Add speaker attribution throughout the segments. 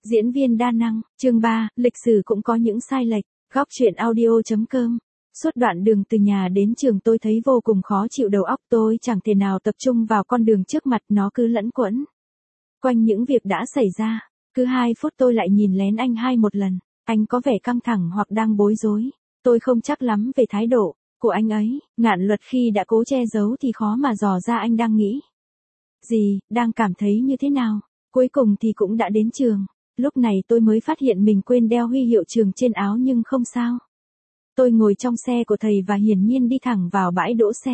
Speaker 1: Diễn viên đa năng, chương 3, lịch sử cũng có những sai lệch, góc truyện audio.com. Suốt đoạn đường từ nhà đến trường tôi thấy vô cùng khó chịu đầu óc, tôi chẳng thể nào tập trung vào con đường trước mặt, nó cứ lẫn quẫn quanh những việc đã xảy ra. Cứ 2 phút tôi lại nhìn lén anh hai một lần, anh có vẻ căng thẳng hoặc đang bối rối. Tôi không chắc lắm về thái độ của anh ấy. Ngạn Luật khi đã cố che giấu thì khó mà dò ra anh đang nghĩ gì, đang cảm thấy như thế nào. Cuối cùng thì cũng đã đến trường. Lúc này tôi mới phát hiện mình quên đeo huy hiệu trường trên áo, nhưng không sao. Tôi ngồi trong xe của thầy và hiển nhiên đi thẳng vào bãi đỗ xe.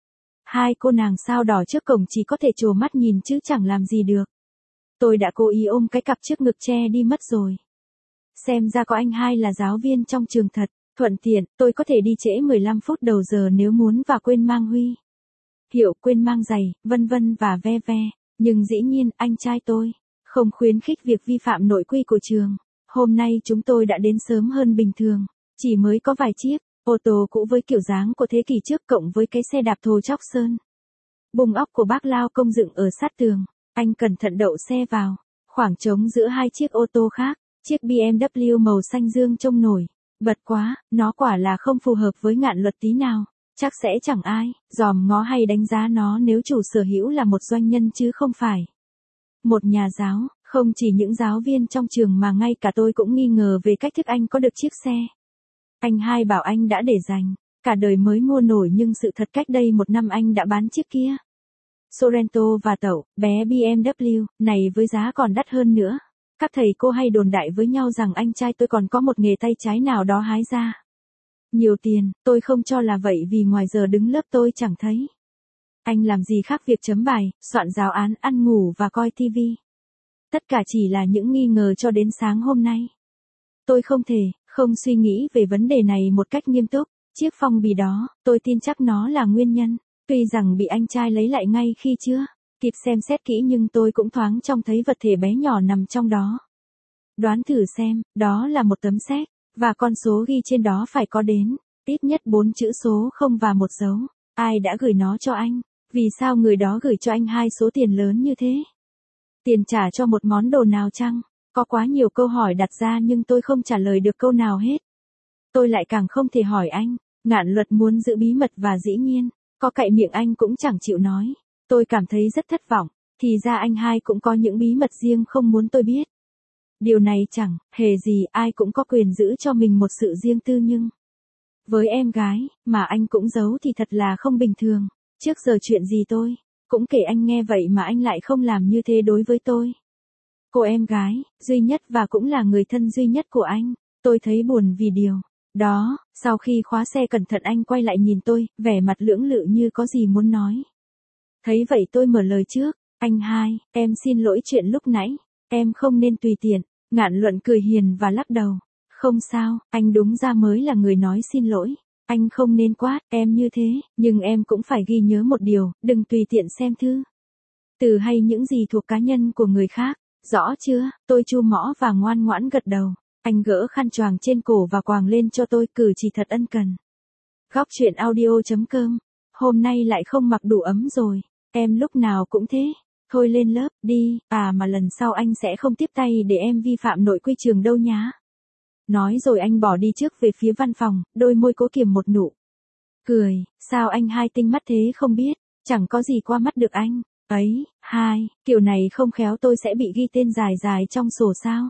Speaker 1: Hai cô nàng sao đỏ trước cổng chỉ có thể trố mắt nhìn chứ chẳng làm gì được. Tôi đã cố ý ôm cái cặp trước ngực che đi mất rồi. Xem ra có anh hai là giáo viên trong trường thật. Thuận tiện, tôi có thể đi trễ 15 phút đầu giờ nếu muốn, và quên mang huy hiệu, quên mang giày, vân vân và ve ve. Nhưng dĩ nhiên, anh trai tôi không khuyến khích việc vi phạm nội quy của trường. Hôm nay chúng tôi đã đến sớm hơn bình thường. Chỉ mới có vài chiếc ô tô cũ với kiểu dáng của thế kỷ trước, cộng với cái xe đạp thồ chóc sơn bung óc của bác lao công dựng ở sát tường. Anh cẩn thận đậu xe vào khoảng trống giữa hai chiếc ô tô khác. Chiếc BMW màu xanh dương trông nổi bật quá, nó quả là không phù hợp với Ngạn Luật tí nào. Chắc sẽ chẳng ai dòm ngó hay đánh giá nó nếu chủ sở hữu là một doanh nhân chứ không phải một nhà giáo. Không chỉ những giáo viên trong trường mà ngay cả tôi cũng nghi ngờ về cách thức anh có được chiếc xe. Anh hai bảo anh đã để dành cả đời mới mua nổi, nhưng sự thật cách đây 1 năm anh đã bán chiếc kia Sorento và tẩu bé BMW này với giá còn đắt hơn nữa. Các thầy cô hay đồn đại với nhau rằng anh trai tôi còn có một nghề tay trái nào đó hái ra nhiều tiền. Tôi không cho là vậy, vì ngoài giờ đứng lớp tôi chẳng thấy anh làm gì khác việc chấm bài, soạn giáo án, ăn ngủ và coi tivi. Tất cả chỉ là những nghi ngờ cho đến sáng hôm nay. Tôi không thể không suy nghĩ về vấn đề này một cách nghiêm túc. Chiếc phong bì đó, tôi tin chắc nó là nguyên nhân. Tuy rằng bị anh trai lấy lại ngay khi chưa kịp xem xét kỹ, nhưng tôi cũng thoáng trông thấy vật thể bé nhỏ nằm trong đó. Đoán thử xem, đó là một tấm séc, và con số ghi trên đó phải có đến ít nhất 4 chữ số 0 và 1 dấu. Ai đã gửi nó cho anh? Vì sao người đó gửi cho anh 2 số tiền lớn như thế? Tiền trả cho một món đồ nào chăng? Có quá nhiều câu hỏi đặt ra, nhưng tôi không trả lời được câu nào hết. Tôi lại càng không thể hỏi anh. Ngạn Luật muốn giữ bí mật và dĩ nhiên, có cậy miệng anh cũng chẳng chịu nói. Tôi cảm thấy rất thất vọng. Thì ra anh hai cũng có những bí mật riêng không muốn tôi biết. Điều này chẳng hề gì, ai cũng có quyền giữ cho mình một sự riêng tư, nhưng với em gái mà anh cũng giấu thì thật là không bình thường. Trước giờ chuyện gì tôi cũng kể anh nghe, vậy mà anh lại không làm như thế đối với tôi. Cô em gái duy nhất và cũng là người thân duy nhất của anh. Tôi thấy buồn vì điều đó. Sau khi khóa xe cẩn thận, anh quay lại nhìn tôi, vẻ mặt lưỡng lự như có gì muốn nói. Thấy vậy tôi mở lời trước. Anh hai, em xin lỗi chuyện lúc nãy. Em không nên tùy tiện. Ngạn Luận cười hiền và lắc đầu. Không sao, anh đúng ra mới là người nói xin lỗi. Anh không nên quát em như thế, nhưng em cũng phải ghi nhớ một điều, đừng tùy tiện xem thư từ hay những gì thuộc cá nhân của người khác. Rõ chưa? Tôi chu mõ và ngoan ngoãn gật đầu. Anh gỡ khăn choàng trên cổ và quàng lên cho tôi, cử chỉ thật ân cần. Góc truyện audio.com. Hôm nay lại không mặc đủ ấm rồi. Em lúc nào cũng thế. Thôi lên lớp đi, mà lần sau anh sẽ không tiếp tay để em vi phạm nội quy trường đâu nhá. Nói rồi anh bỏ đi trước về phía văn phòng, đôi môi cố kiềm một nụ cười. Sao anh hai tinh mắt thế không biết, chẳng có gì qua mắt được anh. Ấy, hai, kiểu này không khéo tôi sẽ bị ghi tên dài dài trong sổ sao.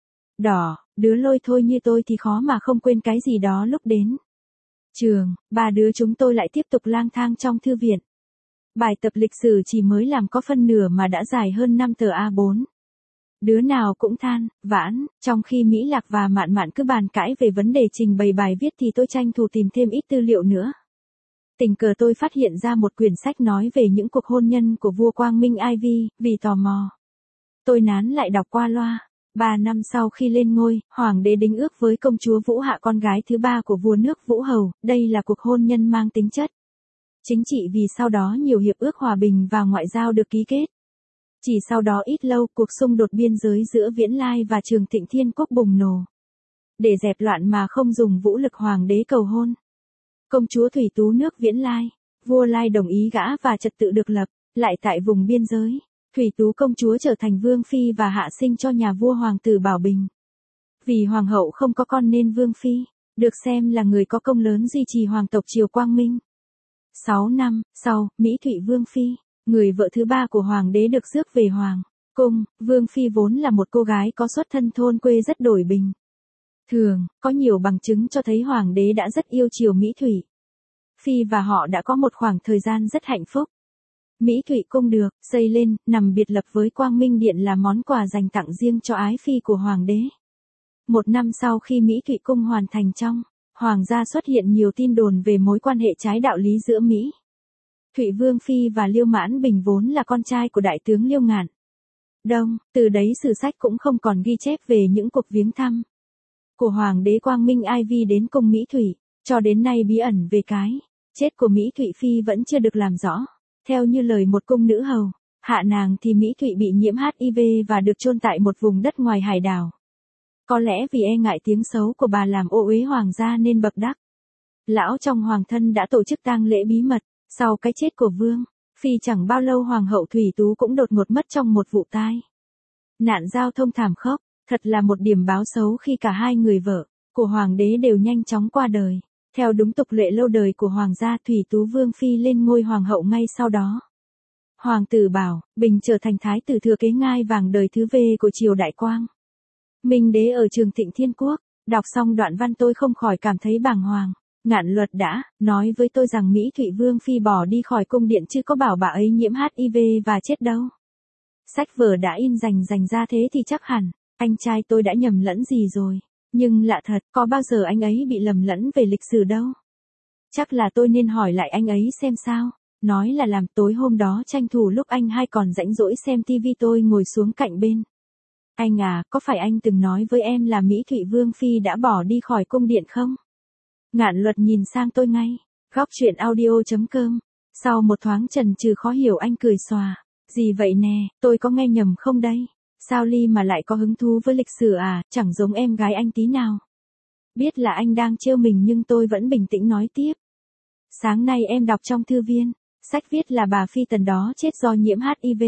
Speaker 1: Đỏ, đứa lôi thôi như tôi thì khó mà không quên cái gì đó lúc đến trường. 3 đứa chúng tôi lại tiếp tục lang thang trong thư viện. Bài tập lịch sử chỉ mới làm có phân nửa mà đã dài hơn 5 tờ A4. Đứa nào cũng than vãn. Trong khi Mỹ Lạc và Mạn Mạn cứ bàn cãi về vấn đề trình bày bài viết thì tôi tranh thủ tìm thêm ít tư liệu nữa. Tình cờ tôi phát hiện ra một quyển sách nói về những cuộc hôn nhân của vua Quang Minh Ivy. Vì tò mò, tôi nán lại đọc qua loa. 3 năm sau khi lên ngôi, hoàng đế đính ước với công chúa Vũ Hạ, con gái thứ 3 của vua nước Vũ Hầu. Đây là cuộc hôn nhân mang tính chất chính trị, vì sau đó nhiều hiệp ước hòa bình và ngoại giao được ký kết. Chỉ sau đó ít lâu, cuộc xung đột biên giới giữa Viễn Lai và Trường Thịnh Thiên Quốc bùng nổ. Để dẹp loạn mà không dùng vũ lực, hoàng đế cầu hôn công chúa Thủy Tú nước Viễn Lai. Vua Lai đồng ý gả và trật tự được lập lại tại vùng biên giới. Thủy Tú công chúa trở thành vương phi và hạ sinh cho nhà vua hoàng tử Bảo Bình. Vì hoàng hậu không có con nên vương phi, được xem là người có công lớn duy trì hoàng tộc triều Quang Minh. 6 năm sau, Mỹ Thụy vương phi, người vợ thứ 3 của hoàng đế được rước về hoàng cung. Vương phi vốn là một cô gái có xuất thân thôn quê rất đổi bình thường, có nhiều bằng chứng cho thấy hoàng đế đã rất yêu chiều Mỹ Thụy. Phi và họ đã có một khoảng thời gian rất hạnh phúc. Mỹ Thụy cung được xây lên, nằm biệt lập với Quang Minh Điện là món quà dành tặng riêng cho ái phi của hoàng đế. Một năm sau khi Mỹ Thụy cung hoàn thành trong hoàng gia xuất hiện nhiều tin đồn về mối quan hệ trái đạo lý giữa Mỹ Thụy vương phi và Liêu Mãn Bình vốn là con trai của đại tướng Liêu Ngạn Đông. Từ đấy sử sách cũng không còn ghi chép về những cuộc viếng thăm của hoàng đế Quang Minh Ivy đến cung Mỹ Thụy. Cho đến nay bí ẩn về cái chết của Mỹ Thụy phi vẫn chưa được làm rõ. Theo như lời một cung nữ hầu hạ nàng thì Mỹ Thụy bị nhiễm HIV và được chôn tại một vùng đất ngoài hải đảo. Có lẽ vì e ngại tiếng xấu của bà làm ô uế hoàng gia nên bậc đắc lão trong hoàng thân đã tổ chức tang lễ bí mật. Sau cái chết của vương phi chẳng bao lâu hoàng hậu Thủy Tú cũng đột ngột mất trong một vụ tai nạn giao thông thảm khốc. Thật là một điểm báo xấu khi cả hai người vợ của hoàng đế đều nhanh chóng qua đời. Theo đúng tục lệ lâu đời của hoàng gia, Thủy Tú vương phi lên ngôi hoàng hậu ngay sau đó. Hoàng tử Bảo Bình trở thành thái tử thừa kế ngai vàng đời thứ về của triều Đại Quang Minh đế ở Trường Thịnh Thiên Quốc. Đọc xong đoạn văn tôi không khỏi cảm thấy bàng hoàng. Ngạn Luật đã nói với tôi rằng Mỹ Thụy vương phi bỏ đi khỏi cung điện chứ có bảo bà ấy nhiễm HIV và chết đâu. Sách vở đã in rành ra thế thì chắc hẳn anh trai tôi đã nhầm lẫn gì rồi. Nhưng lạ thật, có bao giờ anh ấy bị lầm lẫn về lịch sử đâu. Chắc là tôi nên hỏi lại anh ấy xem sao. Nói là làm tối hôm đó tranh thủ lúc anh hai còn rảnh rỗi xem tivi tôi ngồi xuống cạnh bên. Anh à, có phải anh từng nói với em là Mỹ Thụy vương phi đã bỏ đi khỏi cung điện không? Ngạn Luật nhìn sang tôi ngay. Góc truyện audio.com. Sau một thoáng chần chừ khó hiểu anh cười xòa. Gì vậy nè, tôi có nghe nhầm không đây? Sao Ly mà lại có hứng thú với lịch sử à, chẳng giống em gái anh tí nào. Biết là anh đang trêu mình nhưng tôi vẫn bình tĩnh nói tiếp. Sáng nay em đọc trong thư viên, sách viết là bà Phi Tần đó chết do nhiễm HIV.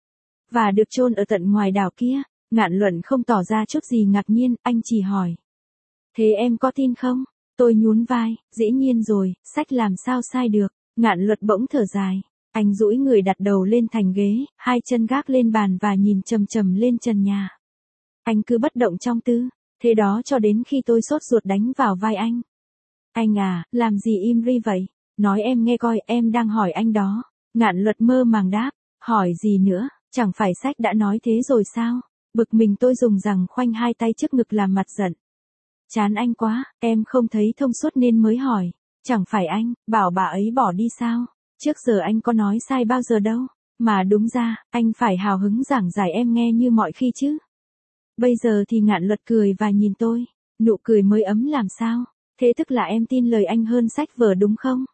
Speaker 1: Và được chôn ở tận ngoài đảo kia. Ngạn Luận không tỏ ra chút gì ngạc nhiên, anh chỉ hỏi. Thế em có tin không? Tôi nhún vai, dĩ nhiên rồi, sách làm sao sai được. Ngạn Luật bỗng thở dài. Anh duỗi người đặt đầu lên thành ghế, hai chân gác lên bàn và nhìn chằm chằm lên trần nhà. Anh cứ bất động trong tư thế đó cho đến khi tôi sốt ruột đánh vào vai anh. Anh à, làm gì im ri vậy? Nói em nghe coi, em đang hỏi anh đó. Ngạn Luật mơ màng đáp. Hỏi gì nữa, chẳng phải sách đã nói thế rồi sao? Bực mình tôi dùng rằng khoanh hai tay trước ngực làm mặt giận. Chán anh quá, em không thấy thông suốt nên mới hỏi. Chẳng phải anh bảo bà ấy bỏ đi sao? Trước giờ anh có nói sai bao giờ đâu. Mà đúng ra, anh phải hào hứng giảng giải em nghe như mọi khi chứ. Bây giờ thì Ngạn Luật cười và nhìn tôi. Nụ cười mới ấm làm sao? Thế tức là em tin lời anh hơn sách vở đúng không?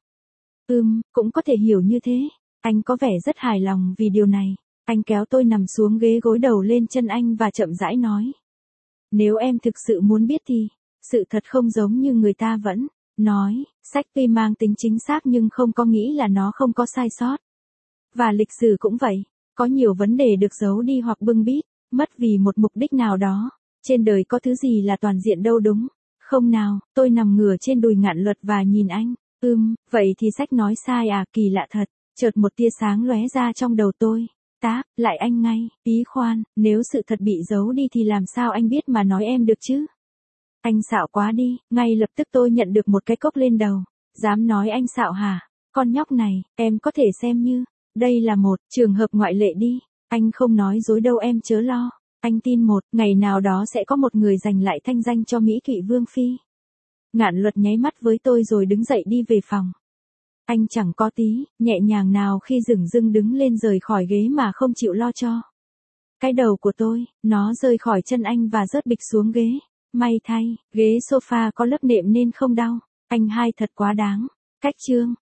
Speaker 1: Cũng có thể hiểu như thế. Anh có vẻ rất hài lòng vì điều này. Anh kéo tôi nằm xuống ghế gối đầu lên chân anh và chậm rãi nói. Nếu em thực sự muốn biết thì, sự thật không giống như người ta vẫn nói, sách tuy mang tính chính xác nhưng không có nghĩ là nó không có sai sót. Và lịch sử cũng vậy, có nhiều vấn đề được giấu đi hoặc bưng bít, mất vì một mục đích nào đó. Trên đời có thứ gì là toàn diện đâu đúng. Không nào, tôi nằm ngửa trên đùi Ngạn Luật và nhìn anh. Vậy thì sách nói sai à, kỳ lạ thật. Chợt một tia sáng lóe ra trong đầu tôi. Táp, lại anh ngay, ý khoan, nếu sự thật bị giấu đi thì làm sao anh biết mà nói em được chứ? Anh xạo quá đi, ngay lập tức tôi nhận được một cái cốc lên đầu. Dám nói anh xạo hả? Con nhóc này, em có thể xem như, đây là một trường hợp ngoại lệ đi. Anh không nói dối đâu em chớ lo. Anh tin một ngày nào đó sẽ có một người giành lại thanh danh cho Mỹ Thụy Vương Phi. Ngạn Luật nháy mắt với tôi rồi đứng dậy đi về phòng. Anh chẳng có tí nhẹ nhàng nào khi dửng dưng đứng lên rời khỏi ghế mà không chịu lo cho cái đầu của tôi. Nó rơi khỏi chân anh và rớt bịch xuống ghế. May thay, ghế sofa có lớp nệm nên không đau. Anh hai thật quá đáng. Cách chương